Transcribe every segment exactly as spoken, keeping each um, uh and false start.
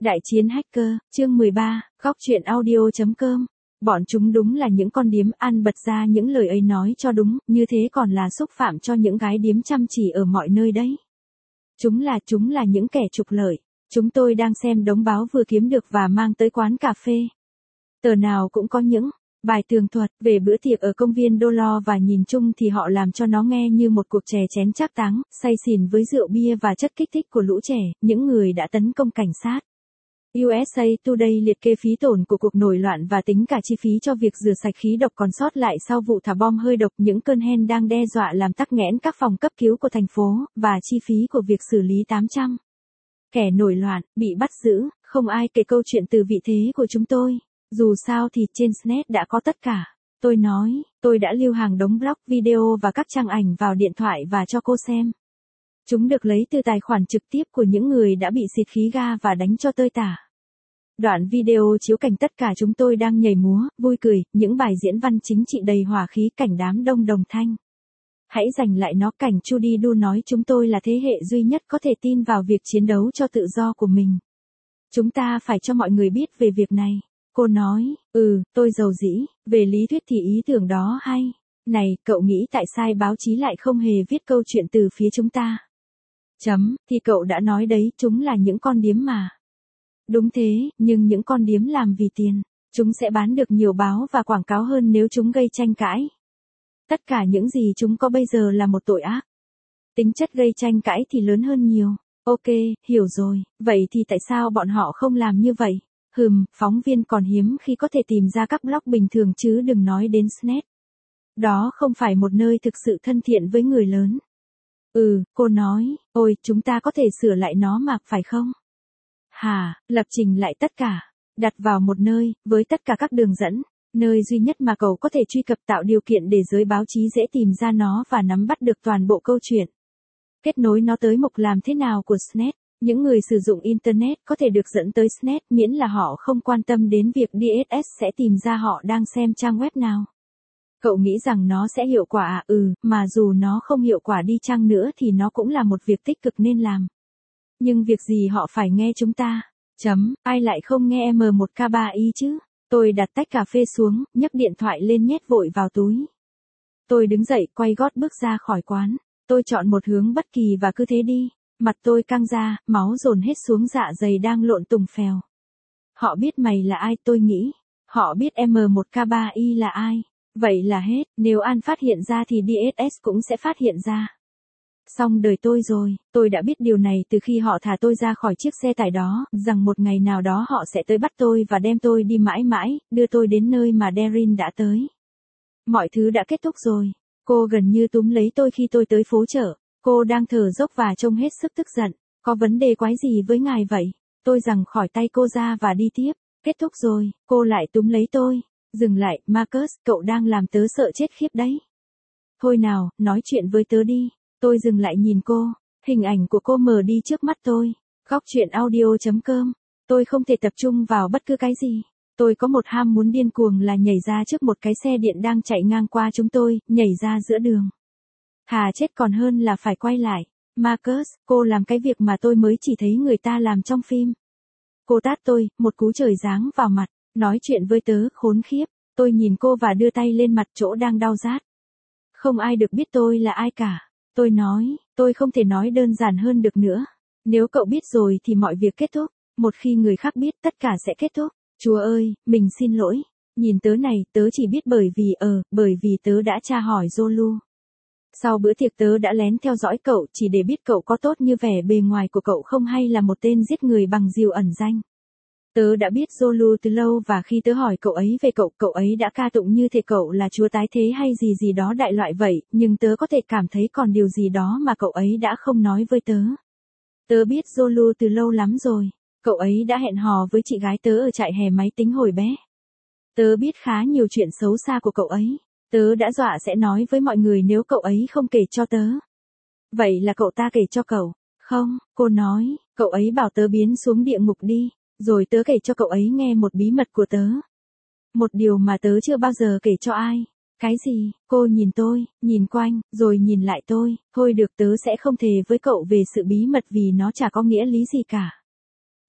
Đại chiến hacker, chương mười ba, góc truyện audio chấm com. Bọn chúng đúng là những con điếm, ăn bật ra những lời ấy nói cho đúng, như thế còn là xúc phạm cho những gái điếm chăm chỉ ở mọi nơi đấy. Chúng là, chúng là những kẻ trục lợi. Chúng tôi đang xem đống báo vừa kiếm được và mang tới quán cà phê. Tờ nào cũng có những bài tường thuật về bữa tiệc ở công viên Đô Lo, và nhìn chung thì họ làm cho nó nghe như một cuộc chè chén trác táng, say xỉn với rượu bia và chất kích thích của lũ trẻ, những người đã tấn công cảnh sát. u ét a Today liệt kê phí tổn của cuộc nổi loạn và tính cả chi phí cho việc rửa sạch khí độc còn sót lại sau vụ thả bom hơi độc, những cơn hen đang đe dọa làm tắc nghẽn các phòng cấp cứu của thành phố, và chi phí của việc xử lý tám trăm kẻ nổi loạn, bị bắt giữ. Không ai kể câu chuyện từ vị thế của chúng tôi. Dù sao thì trên Snet đã có tất cả. Tôi nói, tôi đã lưu hàng đống blog, video và các trang ảnh vào điện thoại và cho cô xem. Chúng được lấy từ tài khoản trực tiếp của những người đã bị xịt khí ga và đánh cho tơi tả. Đoạn video chiếu cảnh tất cả chúng tôi đang nhảy múa, vui cười, những bài diễn văn chính trị đầy hỏa khí, cảnh đám đông đồng thanh. Hãy dành lại nó, cảnh Judy Du nói chúng tôi là thế hệ duy nhất có thể tin vào việc chiến đấu cho tự do của mình. Chúng ta phải cho mọi người biết về việc này. Cô nói, ừ, tôi giàu dĩ, về lý thuyết thì ý tưởng đó hay. Này, cậu nghĩ tại sao báo chí lại không hề viết câu chuyện từ phía chúng ta? Chấm, thì cậu đã nói đấy, chúng là những con điếm mà. Đúng thế, nhưng những con điếm làm vì tiền. Chúng sẽ bán được nhiều báo và quảng cáo hơn nếu chúng gây tranh cãi. Tất cả những gì chúng có bây giờ là một tội ác. Tính chất gây tranh cãi thì lớn hơn nhiều. Ok, hiểu rồi, vậy thì tại sao bọn họ không làm như vậy? Hừm, phóng viên còn hiếm khi có thể tìm ra các blog bình thường chứ đừng nói đến Snet. Đó không phải một nơi thực sự thân thiện với người lớn. Ừ, cô nói, ôi, chúng ta có thể sửa lại nó mà, phải không? Hà, lập trình lại tất cả, đặt vào một nơi, với tất cả các đường dẫn, nơi duy nhất mà cậu có thể truy cập, tạo điều kiện để giới báo chí dễ tìm ra nó và nắm bắt được toàn bộ câu chuyện. Kết nối nó tới mục làm thế nào của Snet. Những người sử dụng Internet có thể được dẫn tới Snet miễn là họ không quan tâm đến việc đê ét ét sẽ tìm ra họ đang xem trang web nào. Cậu nghĩ rằng nó sẽ hiệu quả à? Ừ, mà dù nó không hiệu quả đi chăng nữa thì nó cũng là một việc tích cực nên làm. Nhưng việc gì họ phải nghe chúng ta? Chấm, ai lại không nghe M một K ba I chứ? Tôi đặt tách cà phê xuống, nhấc điện thoại lên nhét vội vào túi. Tôi đứng dậy, quay gót bước ra khỏi quán. Tôi chọn một hướng bất kỳ và cứ thế đi. Mặt tôi căng ra, máu dồn hết xuống dạ dày đang lộn tùng phèo. Họ biết mày là ai, tôi nghĩ. Họ biết M một K ba I là ai. Vậy là hết, nếu An phát hiện ra thì đê ét ét cũng sẽ phát hiện ra. Xong đời tôi rồi, tôi đã biết điều này từ khi họ thả tôi ra khỏi chiếc xe tải đó, rằng một ngày nào đó họ sẽ tới bắt tôi và đem tôi đi mãi mãi, đưa tôi đến nơi mà Darin đã tới. Mọi thứ đã kết thúc rồi. Cô gần như túm lấy tôi khi tôi tới phố chợ. Cô đang thở dốc và trông hết sức tức giận. Có vấn đề quái gì với ngài vậy? Tôi giằng khỏi tay cô ra và đi tiếp. Kết thúc rồi, cô lại túm lấy tôi. Dừng lại, Marcus, cậu đang làm tớ sợ chết khiếp đấy. Thôi nào, nói chuyện với tớ đi. Tôi dừng lại nhìn cô. Hình ảnh của cô mờ đi trước mắt tôi. Góc truyện audio chấm com. Tôi không thể tập trung vào bất cứ cái gì. Tôi có một ham muốn điên cuồng là nhảy ra trước một cái xe điện đang chạy ngang qua chúng tôi, nhảy ra giữa đường. Thà chết còn hơn là phải quay lại. Marcus, cô làm cái việc mà tôi mới chỉ thấy người ta làm trong phim. Cô tát tôi, một cú trời giáng vào mặt. Nói chuyện với tớ, khốn khiếp. Tôi nhìn cô và đưa tay lên mặt chỗ đang đau rát. Không ai được biết tôi là ai cả. Tôi nói, tôi không thể nói đơn giản hơn được nữa. Nếu cậu biết rồi thì mọi việc kết thúc. Một khi người khác biết, tất cả sẽ kết thúc. Chúa ơi, mình xin lỗi. Nhìn tớ này, tớ chỉ biết bởi vì ờ, bởi vì tớ đã tra hỏi Zolu. Sau bữa tiệc tớ đã lén theo dõi cậu chỉ để biết cậu có tốt như vẻ bề ngoài của cậu không hay là một tên giết người bằng diều ẩn danh. Tớ đã biết Zolu từ lâu và khi tớ hỏi cậu ấy về cậu, cậu ấy đã ca tụng như thể cậu là chúa tái thế hay gì gì đó đại loại vậy, nhưng tớ có thể cảm thấy còn điều gì đó mà cậu ấy đã không nói với tớ. Tớ biết Zolu từ lâu lắm rồi. Cậu ấy đã hẹn hò với chị gái tớ ở trại hè máy tính hồi bé. Tớ biết khá nhiều chuyện xấu xa của cậu ấy. Tớ đã dọa sẽ nói với mọi người nếu cậu ấy không kể cho tớ. Vậy là cậu ta kể cho cậu? Không, cô nói, cậu ấy bảo tớ biến xuống địa ngục đi, rồi tớ kể cho cậu ấy nghe một bí mật của tớ. Một điều mà tớ chưa bao giờ kể cho ai. Cái gì? Cô nhìn tôi, nhìn quanh, rồi nhìn lại tôi. Thôi được, tớ sẽ không thề với cậu về sự bí mật vì nó chả có nghĩa lý gì cả.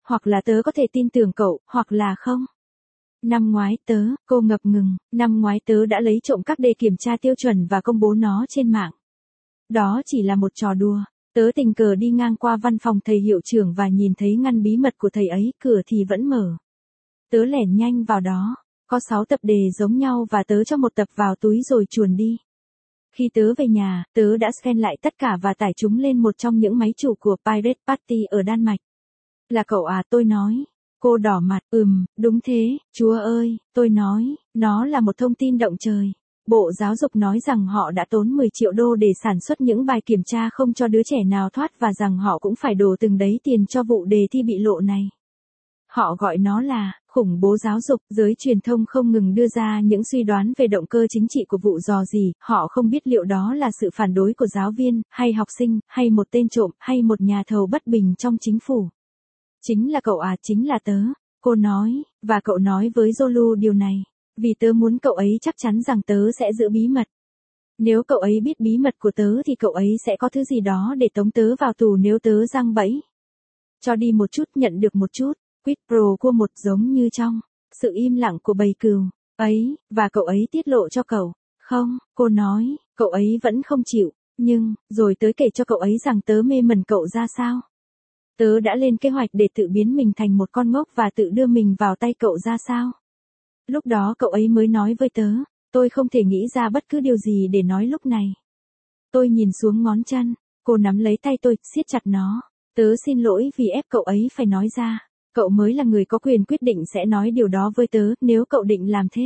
Hoặc là tớ có thể tin tưởng cậu, hoặc là không. Năm ngoái tớ, cô ngập ngừng, năm ngoái tớ đã lấy trộm các đề kiểm tra tiêu chuẩn và công bố nó trên mạng. Đó chỉ là một trò đùa. Tớ tình cờ đi ngang qua văn phòng thầy hiệu trưởng và nhìn thấy ngăn bí mật của thầy ấy, cửa thì vẫn mở. Tớ lẻn nhanh vào đó, có sáu tập đề giống nhau và tớ cho một tập vào túi rồi chuồn đi. Khi tớ về nhà, tớ đã scan lại tất cả và tải chúng lên một trong những máy chủ của Pirate Party ở Đan Mạch. Là cậu à, tôi nói. Cô đỏ mặt, ừm, đúng thế, chúa ơi, tôi nói, nó là một thông tin động trời. Bộ Giáo dục nói rằng họ đã tốn mười triệu đô để sản xuất những bài kiểm tra không cho đứa trẻ nào thoát và rằng họ cũng phải đổ từng đấy tiền cho vụ đề thi bị lộ này. Họ gọi nó là khủng bố giáo dục. Giới truyền thông không ngừng đưa ra những suy đoán về động cơ chính trị của vụ dò dỉ. Họ không biết liệu đó là sự phản đối của giáo viên, hay học sinh, hay một tên trộm, hay một nhà thầu bất bình trong chính phủ. Chính là cậu à, chính là tớ, cô nói, và cậu nói với Zolu điều này. Vì tớ muốn cậu ấy chắc chắn rằng tớ sẽ giữ bí mật. Nếu cậu ấy biết bí mật của tớ thì cậu ấy sẽ có thứ gì đó để tống tớ vào tù nếu tớ giăng bẫy. Cho đi một chút nhận được một chút, quid pro quo một giống như trong sự im lặng của bầy cừu ấy, và cậu ấy tiết lộ cho cậu. Không, cô nói, cậu ấy vẫn không chịu, nhưng, rồi tớ kể cho cậu ấy rằng tớ mê mẩn cậu ra sao. Tớ đã lên kế hoạch để tự biến mình thành một con ngốc và tự đưa mình vào tay cậu ra sao. Lúc đó cậu ấy mới nói với tớ, tôi không thể nghĩ ra bất cứ điều gì để nói lúc này. Tôi nhìn xuống ngón chân, cô nắm lấy tay tôi, siết chặt nó. Tớ xin lỗi vì ép cậu ấy phải nói ra. Cậu mới là người có quyền quyết định sẽ nói điều đó với tớ, nếu cậu định làm thế.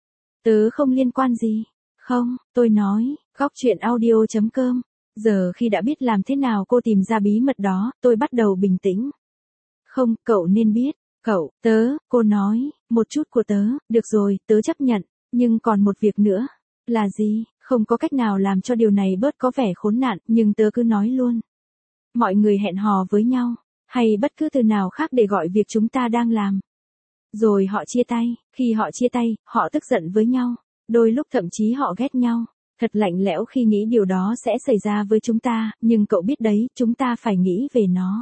Tớ không liên quan gì. Không, tôi nói, góc chuyện audio chấm com. Giờ khi đã biết làm thế nào cô tìm ra bí mật đó, tôi bắt đầu bình tĩnh. Không, cậu nên biết. Cậu, tớ, cô nói, một chút của tớ, được rồi, tớ chấp nhận, nhưng còn một việc nữa. Là gì? Không có cách nào làm cho điều này bớt có vẻ khốn nạn, nhưng tớ cứ nói luôn. Mọi người hẹn hò với nhau, hay bất cứ từ nào khác để gọi việc chúng ta đang làm. Rồi họ chia tay, khi họ chia tay, họ tức giận với nhau, đôi lúc thậm chí họ ghét nhau. Thật lạnh lẽo khi nghĩ điều đó sẽ xảy ra với chúng ta, nhưng cậu biết đấy, chúng ta phải nghĩ về nó.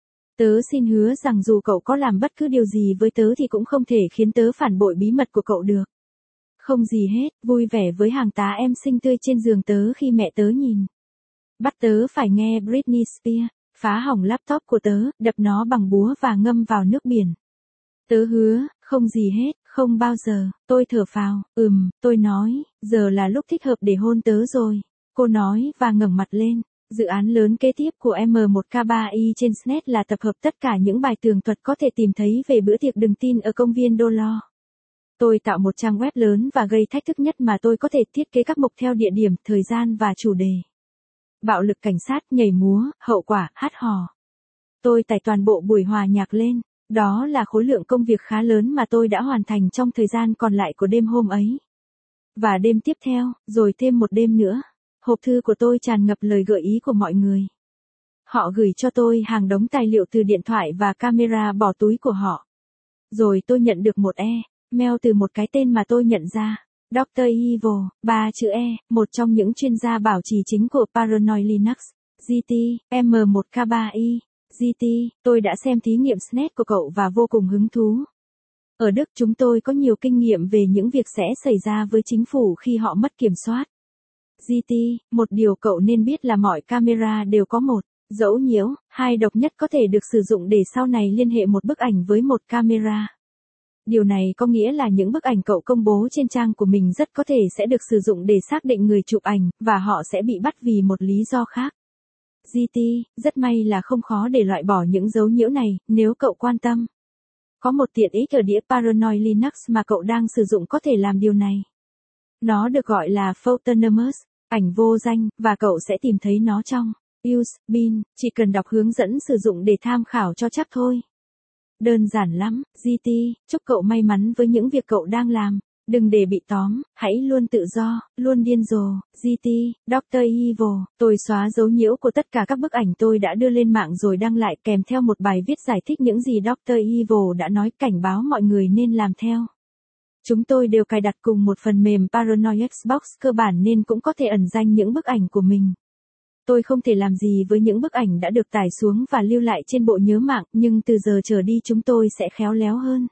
Tớ xin hứa rằng dù cậu có làm bất cứ điều gì với tớ thì cũng không thể khiến tớ phản bội bí mật của cậu được. Không gì hết, vui vẻ với hàng tá em xinh tươi trên giường tớ khi mẹ tớ nhìn. Bắt tớ phải nghe Britney Spears, phá hỏng laptop của tớ, đập nó bằng búa và ngâm vào nước biển. Tớ hứa, không gì hết, không bao giờ. Tôi thở phào, ừm, tôi nói, giờ là lúc thích hợp để hôn tớ rồi. Cô nói và ngẩng mặt lên. Dự án lớn kế tiếp của em một K ba i trên Snet là tập hợp tất cả những bài tường thuật có thể tìm thấy về bữa tiệc đừng tin ở công viên Đô Lo. Tôi tạo một trang web lớn và gây thách thức nhất mà tôi có thể, thiết kế các mục theo địa điểm, thời gian và chủ đề. Bạo lực cảnh sát, nhảy múa, hậu quả, hát hò. Tôi tải toàn bộ buổi hòa nhạc lên. Đó là khối lượng công việc khá lớn mà tôi đã hoàn thành trong thời gian còn lại của đêm hôm ấy. Và đêm tiếp theo, rồi thêm một đêm nữa. Hộp thư của tôi tràn ngập lời gợi ý của mọi người. Họ gửi cho tôi hàng đống tài liệu từ điện thoại và camera bỏ túi của họ. Rồi tôi nhận được một e-mail từ một cái tên mà tôi nhận ra. doctor Evil, ba chữ E, một trong những chuyên gia bảo trì chính của Paranoid Linux, giê tê, em một K ba i, giê tê, tôi đã xem thí nghiệm Snet của cậu và vô cùng hứng thú. Ở Đức chúng tôi có nhiều kinh nghiệm về những việc sẽ xảy ra với chính phủ khi họ mất kiểm soát. giê tê, một điều cậu nên biết là mọi camera đều có một dấu nhiễu, hai độc nhất có thể được sử dụng để sau này liên hệ một bức ảnh với một camera. Điều này có nghĩa là những bức ảnh cậu công bố trên trang của mình rất có thể sẽ được sử dụng để xác định người chụp ảnh, và họ sẽ bị bắt vì một lý do khác. giê tê, rất may là không khó để loại bỏ những dấu nhiễu này, nếu cậu quan tâm. Có một tiện ích ở đĩa Paranoid Linux mà cậu đang sử dụng có thể làm điều này. Nó được gọi là Photonymous, ảnh vô danh, và cậu sẽ tìm thấy nó trong Use Bin, chỉ cần đọc hướng dẫn sử dụng để tham khảo cho chắc thôi. Đơn giản lắm, giê tê, chúc cậu may mắn với những việc cậu đang làm. Đừng để bị tóm, hãy luôn tự do, luôn điên rồ, giê tê, doctor Evil. Tôi xóa dấu nhiễu của tất cả các bức ảnh tôi đã đưa lên mạng rồi đăng lại kèm theo một bài viết giải thích những gì doctor Evil đã nói, cảnh báo mọi người nên làm theo. Chúng tôi đều cài đặt cùng một phần mềm Paranoid Xbox cơ bản nên cũng có thể ẩn danh những bức ảnh của mình. Tôi không thể làm gì với những bức ảnh đã được tải xuống và lưu lại trên bộ nhớ mạng, nhưng từ giờ trở đi chúng tôi sẽ khéo léo hơn.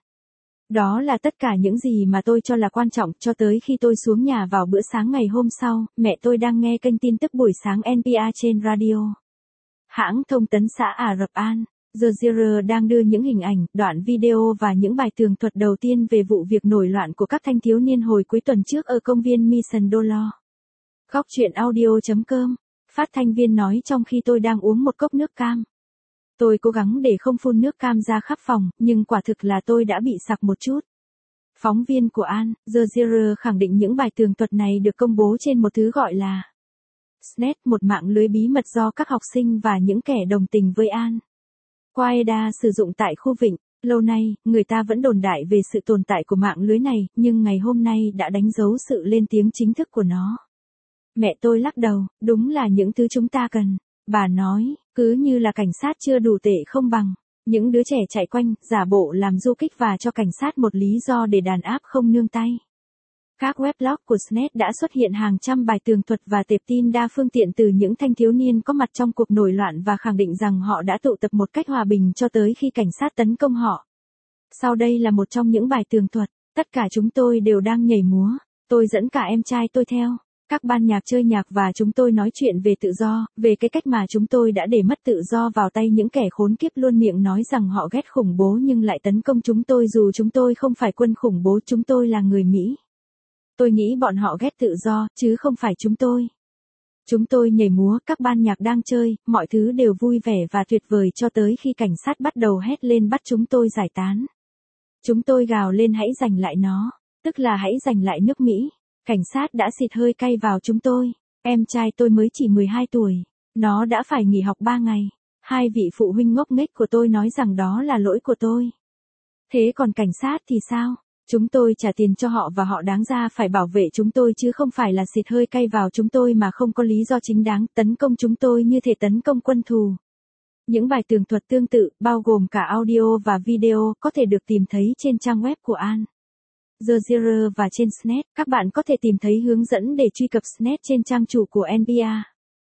Đó là tất cả những gì mà tôi cho là quan trọng cho tới khi tôi xuống nhà vào bữa sáng ngày hôm sau, mẹ tôi đang nghe kênh tin tức buổi sáng en pê rờ trên radio. Hãng thông tấn xã Ả Rập An, Al Jazeera đang đưa những hình ảnh, đoạn video và những bài tường thuật đầu tiên về vụ việc nổi loạn của các thanh thiếu niên hồi cuối tuần trước ở công viên Mission Dollar. Góc chuyện audio chấm com, phát thanh viên nói trong khi tôi đang uống một cốc nước cam. Tôi cố gắng để không phun nước cam ra khắp phòng, nhưng quả thực là tôi đã bị sặc một chút. Phóng viên của Al Jazeera khẳng định những bài tường thuật này được công bố trên một thứ gọi là Snet, một mạng lưới bí mật do các học sinh và những kẻ đồng tình với Al Qaeda sử dụng tại khu vịnh. Lâu nay, người ta vẫn đồn đại về sự tồn tại của mạng lưới này, nhưng ngày hôm nay đã đánh dấu sự lên tiếng chính thức của nó. Mẹ tôi lắc đầu, đúng là những thứ chúng ta cần. Bà nói, cứ như là cảnh sát chưa đủ tệ không bằng. Những đứa trẻ chạy quanh, giả bộ làm du kích và cho cảnh sát một lý do để đàn áp không nương tay. Các weblog của Snet đã xuất hiện hàng trăm bài tường thuật và tệp tin đa phương tiện từ những thanh thiếu niên có mặt trong cuộc nổi loạn và khẳng định rằng họ đã tụ tập một cách hòa bình cho tới khi cảnh sát tấn công họ. Sau đây là một trong những bài tường thuật. Tất cả chúng tôi đều đang nhảy múa. Tôi dẫn cả em trai tôi theo. Các ban nhạc chơi nhạc và chúng tôi nói chuyện về tự do, về cái cách mà chúng tôi đã để mất tự do vào tay những kẻ khốn kiếp luôn miệng nói rằng họ ghét khủng bố nhưng lại tấn công chúng tôi dù chúng tôi không phải quân khủng bố, chúng tôi là người Mỹ. Tôi nghĩ bọn họ ghét tự do, chứ không phải chúng tôi. Chúng tôi nhảy múa, các ban nhạc đang chơi, mọi thứ đều vui vẻ và tuyệt vời cho tới khi cảnh sát bắt đầu hét lên bắt chúng tôi giải tán. Chúng tôi gào lên hãy giành lại nó, tức là hãy giành lại nước Mỹ. Cảnh sát đã xịt hơi cay vào chúng tôi. Em trai tôi mới chỉ mười hai tuổi. Nó đã phải nghỉ học ba ngày. Hai vị phụ huynh ngốc nghếch của tôi nói rằng đó là lỗi của tôi. Thế còn cảnh sát thì sao? Chúng tôi trả tiền cho họ và họ đáng ra phải bảo vệ chúng tôi chứ không phải là xịt hơi cay vào chúng tôi mà không có lý do chính đáng tấn công chúng tôi như thể tấn công quân thù. Những bài tường thuật tương tự, bao gồm cả audio và video, có thể được tìm thấy trên trang web của Al Jazeera và trên Snet. Các bạn có thể tìm thấy hướng dẫn để truy cập Snet trên trang chủ của en pê rờ.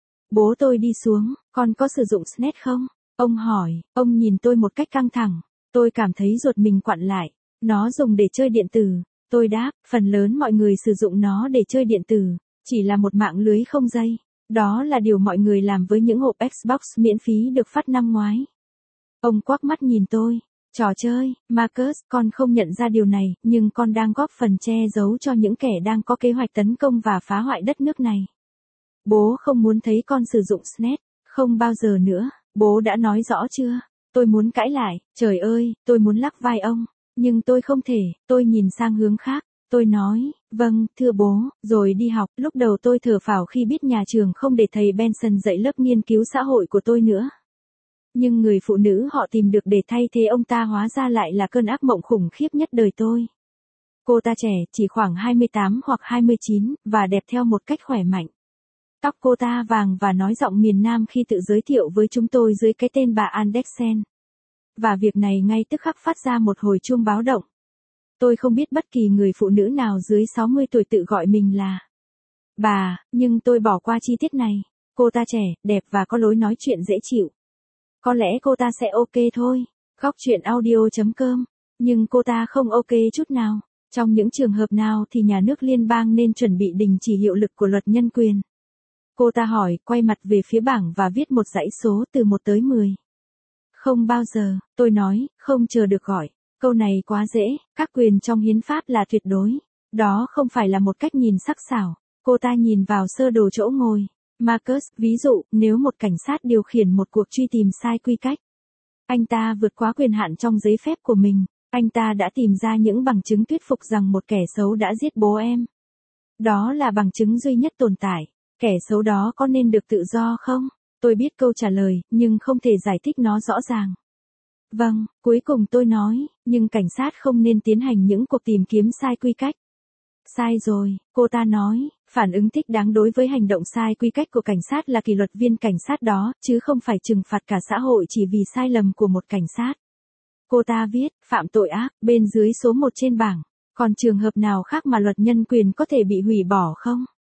Bố tôi đi xuống, con có sử dụng Snet không? Ông hỏi, ông nhìn tôi một cách căng thẳng. Tôi cảm thấy ruột mình quặn lại. Nó dùng để chơi điện tử. Tôi đáp, phần lớn mọi người sử dụng nó để chơi điện tử. Chỉ là một mạng lưới không dây. Đó là điều mọi người làm với những hộp Xbox miễn phí được phát năm ngoái. Ông quắc mắt nhìn tôi. Trò chơi, Marcus, con không nhận ra điều này, nhưng con đang góp phần che giấu cho những kẻ đang có kế hoạch tấn công và phá hoại đất nước này. Bố không muốn thấy con sử dụng Snet, không bao giờ nữa, bố đã nói rõ chưa? Tôi muốn cãi lại, trời ơi, tôi muốn lắc vai ông, nhưng tôi không thể, tôi nhìn sang hướng khác, tôi nói, vâng, thưa bố, rồi đi học. Lúc đầu tôi thở phào khi biết nhà trường không để thầy Benson dạy lớp nghiên cứu xã hội của tôi nữa. Nhưng người phụ nữ họ tìm được để thay thế ông ta hóa ra lại là cơn ác mộng khủng khiếp nhất đời tôi. Cô ta trẻ, chỉ khoảng hai mươi tám hoặc hai mươi chín, và đẹp theo một cách khỏe mạnh. Tóc cô ta vàng và nói giọng miền Nam khi tự giới thiệu với chúng tôi dưới cái tên bà Andersen. Và việc này ngay tức khắc phát ra một hồi chuông báo động. Tôi không biết bất kỳ người phụ nữ nào dưới sáu mươi tuổi tự gọi mình là bà, nhưng tôi bỏ qua chi tiết này. Cô ta trẻ, đẹp và có lối nói chuyện dễ chịu. Có lẽ cô ta sẽ ok thôi. Góc chuyện audio chấm com. Nhưng cô ta không ok chút nào. Trong những trường hợp nào thì nhà nước liên bang nên chuẩn bị đình chỉ hiệu lực của luật nhân quyền? Cô ta hỏi, quay mặt về phía bảng và viết một dãy số từ một tới mười. Không bao giờ, tôi nói, không chờ được gọi. Câu này quá dễ, các quyền trong hiến pháp là tuyệt đối. Đó không phải là một cách nhìn sắc sảo. Cô ta nhìn vào sơ đồ chỗ ngồi. Marcus, ví dụ, nếu một cảnh sát điều khiển một cuộc truy tìm sai quy cách. Anh ta vượt quá quyền hạn trong giấy phép của mình. Anh ta đã tìm ra những bằng chứng thuyết phục rằng một kẻ xấu đã giết bố em. Đó là bằng chứng duy nhất tồn tại. Kẻ xấu đó có nên được tự do không? Tôi biết câu trả lời, nhưng không thể giải thích nó rõ ràng. Vâng, cuối cùng tôi nói, nhưng cảnh sát không nên tiến hành những cuộc tìm kiếm sai quy cách. Sai rồi, cô ta nói, phản ứng thích đáng đối với hành động sai quy cách của cảnh sát là kỷ luật viên cảnh sát đó, chứ không phải trừng phạt cả xã hội chỉ vì sai lầm của một cảnh sát. Cô ta viết, phạm tội ác, bên dưới số một trên bảng. Còn trường hợp nào khác mà luật nhân quyền có thể bị hủy bỏ không?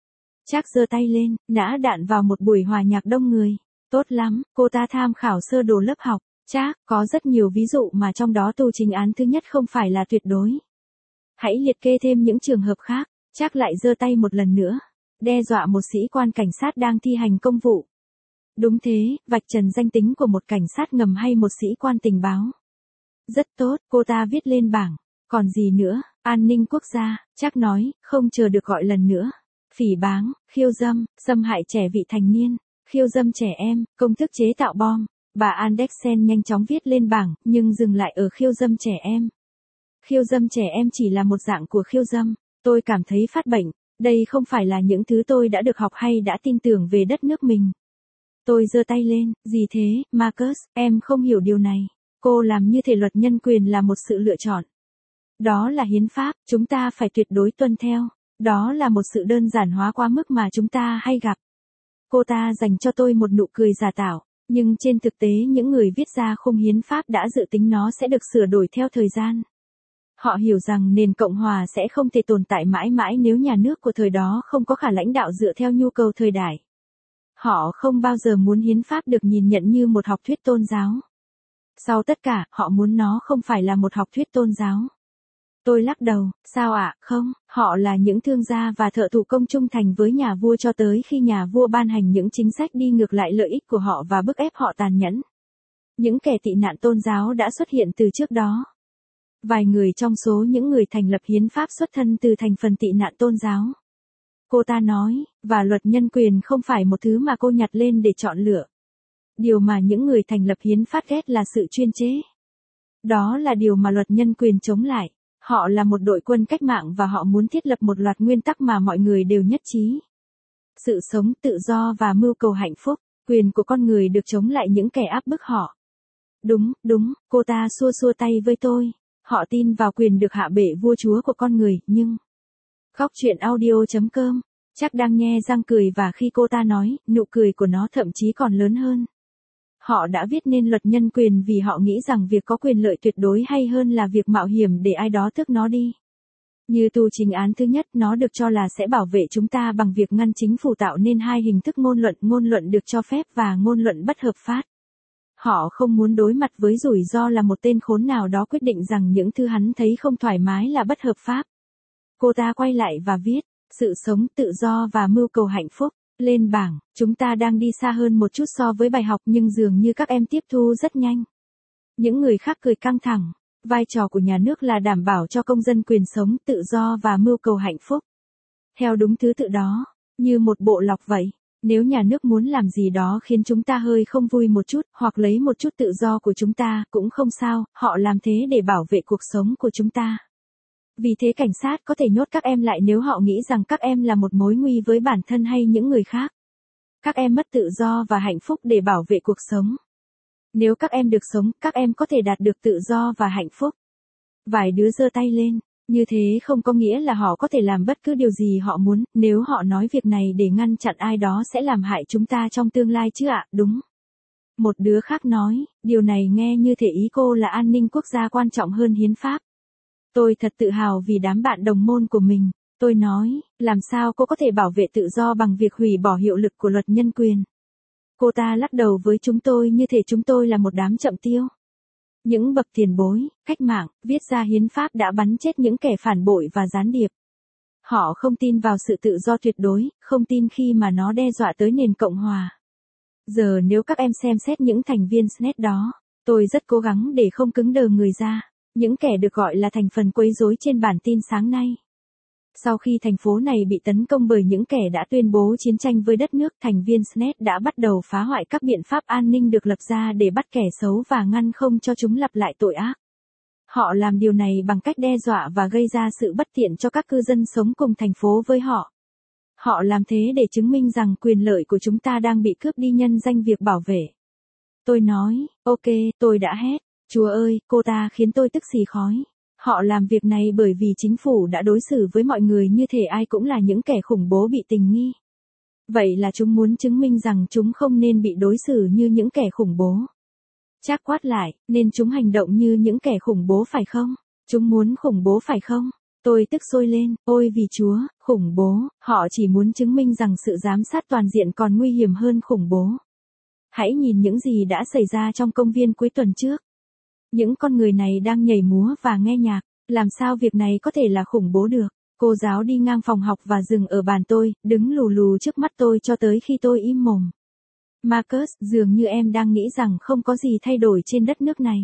Trác giơ tay lên, nã đạn vào một buổi hòa nhạc đông người. Tốt lắm, cô ta tham khảo sơ đồ lớp học. Trác, có rất nhiều ví dụ mà trong đó tù chính án thứ nhất không phải là tuyệt đối. Hãy liệt kê thêm những trường hợp khác. Trác lại giơ tay một lần nữa, đe dọa một sĩ quan cảnh sát đang thi hành công vụ. Đúng thế, vạch trần danh tính của một cảnh sát ngầm hay một sĩ quan tình báo. Rất tốt, cô ta viết lên bảng. Còn gì nữa, an ninh quốc gia, Trác nói, không chờ được gọi lần nữa. Phỉ báng, khiêu dâm, xâm hại trẻ vị thành niên, khiêu dâm trẻ em, công thức chế tạo bom. Bà Andersen nhanh chóng viết lên bảng, nhưng dừng lại ở khiêu dâm trẻ em. Khiêu dâm trẻ em chỉ là một dạng của khiêu dâm. Tôi cảm thấy phát bệnh. Đây không phải là những thứ tôi đã được học hay đã tin tưởng về đất nước mình. Tôi giơ tay lên, gì thế, Marcus, em không hiểu điều này. Cô làm như thể luật nhân quyền là một sự lựa chọn. Đó là hiến pháp, chúng ta phải tuyệt đối tuân theo. Đó là một sự đơn giản hóa quá mức mà chúng ta hay gặp. Cô ta dành cho tôi một nụ cười giả tạo, nhưng trên thực tế những người viết ra khung hiến pháp đã dự tính nó sẽ được sửa đổi theo thời gian. Họ hiểu rằng nền Cộng hòa sẽ không thể tồn tại mãi mãi nếu nhà nước của thời đó không có khả lãnh đạo dựa theo nhu cầu thời đại. Họ không bao giờ muốn hiến pháp được nhìn nhận như một học thuyết tôn giáo. Sau tất cả, họ muốn nó không phải là một học thuyết tôn giáo. Tôi lắc đầu, sao ạ, không, họ là những thương gia và thợ thủ công trung thành với nhà vua cho tới khi nhà vua ban hành những chính sách đi ngược lại lợi ích của họ và bức ép họ tàn nhẫn. Những kẻ tị nạn tôn giáo đã xuất hiện từ trước đó. Vài người trong số những người thành lập hiến pháp xuất thân từ thành phần tị nạn tôn giáo. Cô ta nói, và luật nhân quyền không phải một thứ mà cô nhặt lên để chọn lựa. Điều mà những người thành lập hiến pháp ghét là sự chuyên chế. Đó là điều mà luật nhân quyền chống lại. Họ là một đội quân cách mạng và họ muốn thiết lập một loạt nguyên tắc mà mọi người đều nhất trí. Sự sống, tự do và mưu cầu hạnh phúc, quyền của con người được chống lại những kẻ áp bức họ. Đúng, đúng, cô ta xua xua tay với tôi. Họ tin vào quyền được hạ bệ vua chúa của con người, nhưng... Góc truyện audio chấm com. Chắc đang nhe răng cười và khi cô ta nói, nụ cười của nó thậm chí còn lớn hơn. Họ đã viết nên luật nhân quyền vì họ nghĩ rằng việc có quyền lợi tuyệt đối hay hơn là việc mạo hiểm để ai đó tước nó đi. Như tù chính án thứ nhất, nó được cho là sẽ bảo vệ chúng ta bằng việc ngăn chính phủ tạo nên hai hình thức ngôn luận, ngôn luận được cho phép và ngôn luận bất hợp pháp. Họ không muốn đối mặt với rủi ro là một tên khốn nào đó quyết định rằng những thứ hắn thấy không thoải mái là bất hợp pháp. Cô ta quay lại và viết, sự sống, tự do và mưu cầu hạnh phúc. Lên bảng, chúng ta đang đi xa hơn một chút so với bài học nhưng dường như các em tiếp thu rất nhanh. Những người khác cười căng thẳng. Vai trò của nhà nước là đảm bảo cho công dân quyền sống, tự do và mưu cầu hạnh phúc. Theo đúng thứ tự đó, như một bộ lọc vậy. Nếu nhà nước muốn làm gì đó khiến chúng ta hơi không vui một chút, hoặc lấy một chút tự do của chúng ta, cũng không sao, họ làm thế để bảo vệ cuộc sống của chúng ta. Vì thế cảnh sát có thể nhốt các em lại nếu họ nghĩ rằng các em là một mối nguy với bản thân hay những người khác. Các em mất tự do và hạnh phúc để bảo vệ cuộc sống. Nếu các em được sống, các em có thể đạt được tự do và hạnh phúc. Vài đứa giơ tay lên. Như thế không có nghĩa là họ có thể làm bất cứ điều gì họ muốn, nếu họ nói việc này để ngăn chặn ai đó sẽ làm hại chúng ta trong tương lai chứ ạ, đúng. Một đứa khác nói, điều này nghe như thể ý cô là an ninh quốc gia quan trọng hơn hiến pháp. Tôi thật tự hào vì đám bạn đồng môn của mình. Tôi nói, làm sao cô có thể bảo vệ tự do bằng việc hủy bỏ hiệu lực của luật nhân quyền? Cô ta lắc đầu với chúng tôi như thể chúng tôi là một đám chậm tiêu. Những bậc tiền bối, cách mạng, viết ra hiến pháp đã bắn chết những kẻ phản bội và gián điệp. Họ không tin vào sự tự do tuyệt đối, không tin khi mà nó đe dọa tới nền Cộng hòa. Giờ nếu các em xem xét những thành viên ét en e tê đó, tôi rất cố gắng để không cứng đờ người ra. Những kẻ được gọi là thành phần quấy rối trên bản tin sáng nay. Sau khi thành phố này bị tấn công bởi những kẻ đã tuyên bố chiến tranh với đất nước, thành viên ét en e tê đã bắt đầu phá hoại các biện pháp an ninh được lập ra để bắt kẻ xấu và ngăn không cho chúng lặp lại tội ác. Họ làm điều này bằng cách đe dọa và gây ra sự bất tiện cho các cư dân sống cùng thành phố với họ. Họ làm thế để chứng minh rằng quyền lợi của chúng ta đang bị cướp đi nhân danh việc bảo vệ. Tôi nói, ok, tôi đã hét. Chúa ơi, cô ta khiến tôi tức xì khói. Họ làm việc này bởi vì chính phủ đã đối xử với mọi người như thể ai cũng là những kẻ khủng bố bị tình nghi. Vậy là chúng muốn chứng minh rằng chúng không nên bị đối xử như những kẻ khủng bố. Trác quát lại, nên chúng hành động như những kẻ khủng bố phải không? Chúng muốn khủng bố phải không? Tôi tức sôi lên, ôi vì Chúa, khủng bố, họ chỉ muốn chứng minh rằng sự giám sát toàn diện còn nguy hiểm hơn khủng bố. Hãy nhìn những gì đã xảy ra trong công viên cuối tuần trước. Những con người này đang nhảy múa và nghe nhạc, làm sao việc này có thể là khủng bố được? Cô giáo đi ngang phòng học và dừng ở bàn tôi, đứng lù lù trước mắt tôi cho tới khi tôi im mồm. Marcus, dường như em đang nghĩ rằng không có gì thay đổi trên đất nước này.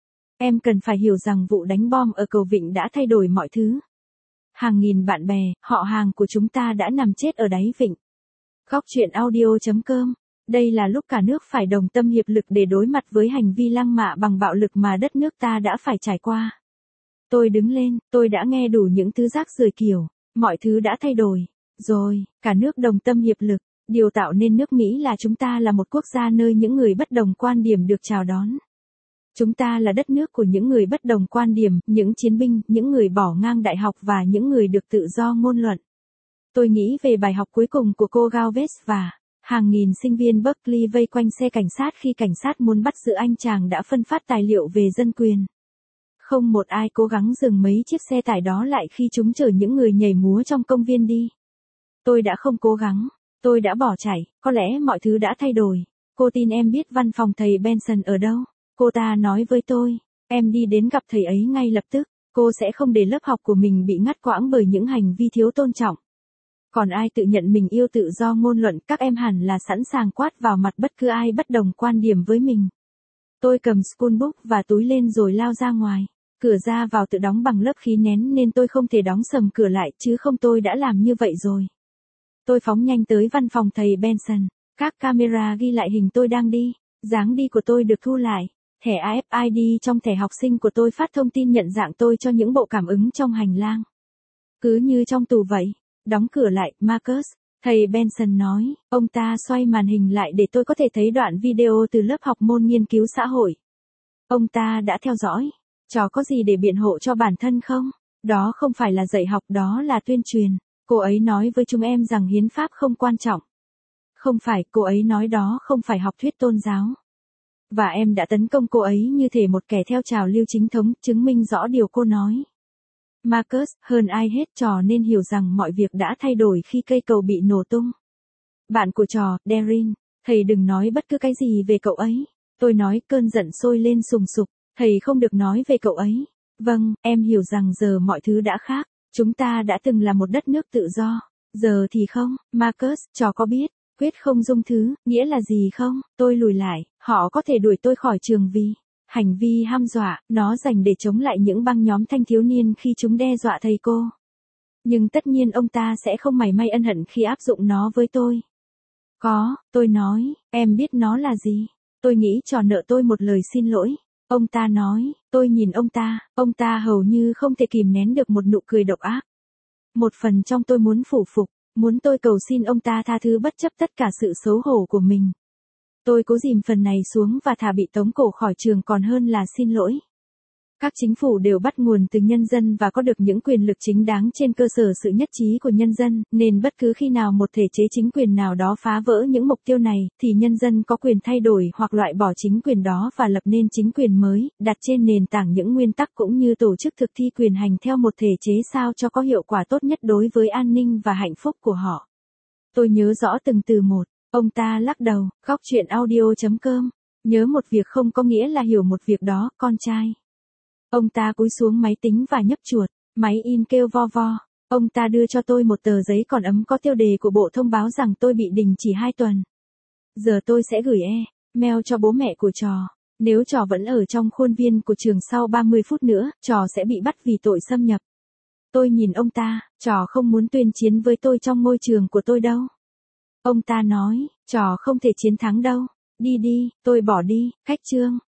Em cần phải hiểu rằng vụ đánh bom ở cầu Vịnh đã thay đổi mọi thứ. Hàng nghìn bạn bè, họ hàng của chúng ta đã nằm chết ở đáy vịnh. Góc chuyện audio chấm com. Đây là lúc cả nước phải đồng tâm hiệp lực để đối mặt với hành vi lăng mạ bằng bạo lực mà đất nước ta đã phải trải qua. Tôi đứng lên, tôi đã nghe đủ những thứ rác rưởi kiểu, mọi thứ đã thay đổi. Rồi, cả nước đồng tâm hiệp lực, điều tạo nên nước Mỹ là chúng ta là một quốc gia nơi những người bất đồng quan điểm được chào đón. Chúng ta là đất nước của những người bất đồng quan điểm, những chiến binh, những người bỏ ngang đại học và những người được tự do ngôn luận. Tôi nghĩ về bài học cuối cùng của cô Galvez và hàng nghìn sinh viên Berkeley vây quanh xe cảnh sát khi cảnh sát muốn bắt giữ anh chàng đã phân phát tài liệu về dân quyền. Không một ai cố gắng dừng mấy chiếc xe tải đó lại khi chúng chở những người nhảy múa trong công viên đi. Tôi đã không cố gắng, tôi đã bỏ chạy, có lẽ mọi thứ đã thay đổi. Cô tin em biết văn phòng thầy Benson ở đâu? Cô ta nói với tôi, em đi đến gặp thầy ấy ngay lập tức, cô sẽ không để lớp học của mình bị ngắt quãng bởi những hành vi thiếu tôn trọng. Còn ai tự nhận mình yêu tự do ngôn luận, các em hẳn là sẵn sàng quát vào mặt bất cứ ai bất đồng quan điểm với mình. Tôi cầm schoolbook và túi lên rồi lao ra ngoài. Cửa ra vào tự đóng bằng lớp khí nén nên tôi không thể đóng sầm cửa lại, chứ không tôi đã làm như vậy rồi. Tôi phóng nhanh tới văn phòng thầy Benson. Các camera ghi lại hình tôi đang đi. Dáng đi của tôi được thu lại. Thẻ a ép i đê trong thẻ học sinh của tôi phát thông tin nhận dạng tôi cho những bộ cảm ứng trong hành lang. Cứ như trong tù vậy. Đóng cửa lại, Marcus. Thầy Benson nói, ông ta xoay màn hình lại để tôi có thể thấy đoạn video từ lớp học môn nghiên cứu xã hội. Ông ta đã theo dõi. Trò có gì để biện hộ cho bản thân không? Đó không phải là dạy học, đó là tuyên truyền. Cô ấy nói với chúng em rằng hiến pháp không quan trọng. Không phải, cô ấy nói đó không phải học thuyết tôn giáo. Và em đã tấn công cô ấy như thể một kẻ theo trào lưu chính thống, chứng minh rõ điều cô nói. Marcus, hơn ai hết trò nên hiểu rằng mọi việc đã thay đổi khi cây cầu bị nổ tung. Bạn của trò, Darin, thầy đừng nói bất cứ cái gì về cậu ấy. Tôi nói, cơn giận sôi lên sùng sục. Thầy không được nói về cậu ấy. Vâng, em hiểu rằng giờ mọi thứ đã khác. Chúng ta đã từng là một đất nước tự do. Giờ thì không. Marcus, trò có biết, quyết không dung thứ, nghĩa là gì không? Tôi lùi lại, họ có thể đuổi tôi khỏi trường vì hành vi hăm dọa, nó dành để chống lại những băng nhóm thanh thiếu niên khi chúng đe dọa thầy cô. Nhưng tất nhiên ông ta sẽ không mảy may ân hận khi áp dụng nó với tôi. Có, tôi nói, em biết nó là gì. Tôi nghĩ trò nợ tôi một lời xin lỗi. Ông ta nói, tôi nhìn ông ta, ông ta hầu như không thể kìm nén được một nụ cười độc ác. Một phần trong tôi muốn phủ phục, muốn tôi cầu xin ông ta tha thứ bất chấp tất cả sự xấu hổ của mình. Tôi cố dìm phần này xuống và thà bị tống cổ khỏi trường còn hơn là xin lỗi. Các chính phủ đều bắt nguồn từ nhân dân và có được những quyền lực chính đáng trên cơ sở sự nhất trí của nhân dân, nên bất cứ khi nào một thể chế chính quyền nào đó phá vỡ những mục tiêu này, thì nhân dân có quyền thay đổi hoặc loại bỏ chính quyền đó và lập nên chính quyền mới, đặt trên nền tảng những nguyên tắc cũng như tổ chức thực thi quyền hành theo một thể chế sao cho có hiệu quả tốt nhất đối với an ninh và hạnh phúc của họ. Tôi nhớ rõ từng từ một. Ông ta lắc đầu, góc chuyện audio chấm com. Nhớ một việc không có nghĩa là hiểu một việc đó, con trai. Ông ta cúi xuống máy tính và nhấp chuột, máy in kêu vo vo. Ông ta đưa cho tôi một tờ giấy còn ấm có tiêu đề của bộ thông báo rằng tôi bị đình chỉ hai tuần. Giờ tôi sẽ gửi e-mail cho bố mẹ của trò. Nếu trò vẫn ở trong khuôn viên của trường sau ba mươi phút nữa, trò sẽ bị bắt vì tội xâm nhập. Tôi nhìn ông ta, trò không muốn tuyên chiến với tôi trong môi trường của tôi đâu. Ông ta nói, trò không thể chiến thắng đâu. Đi đi, tôi bỏ đi, khách trương.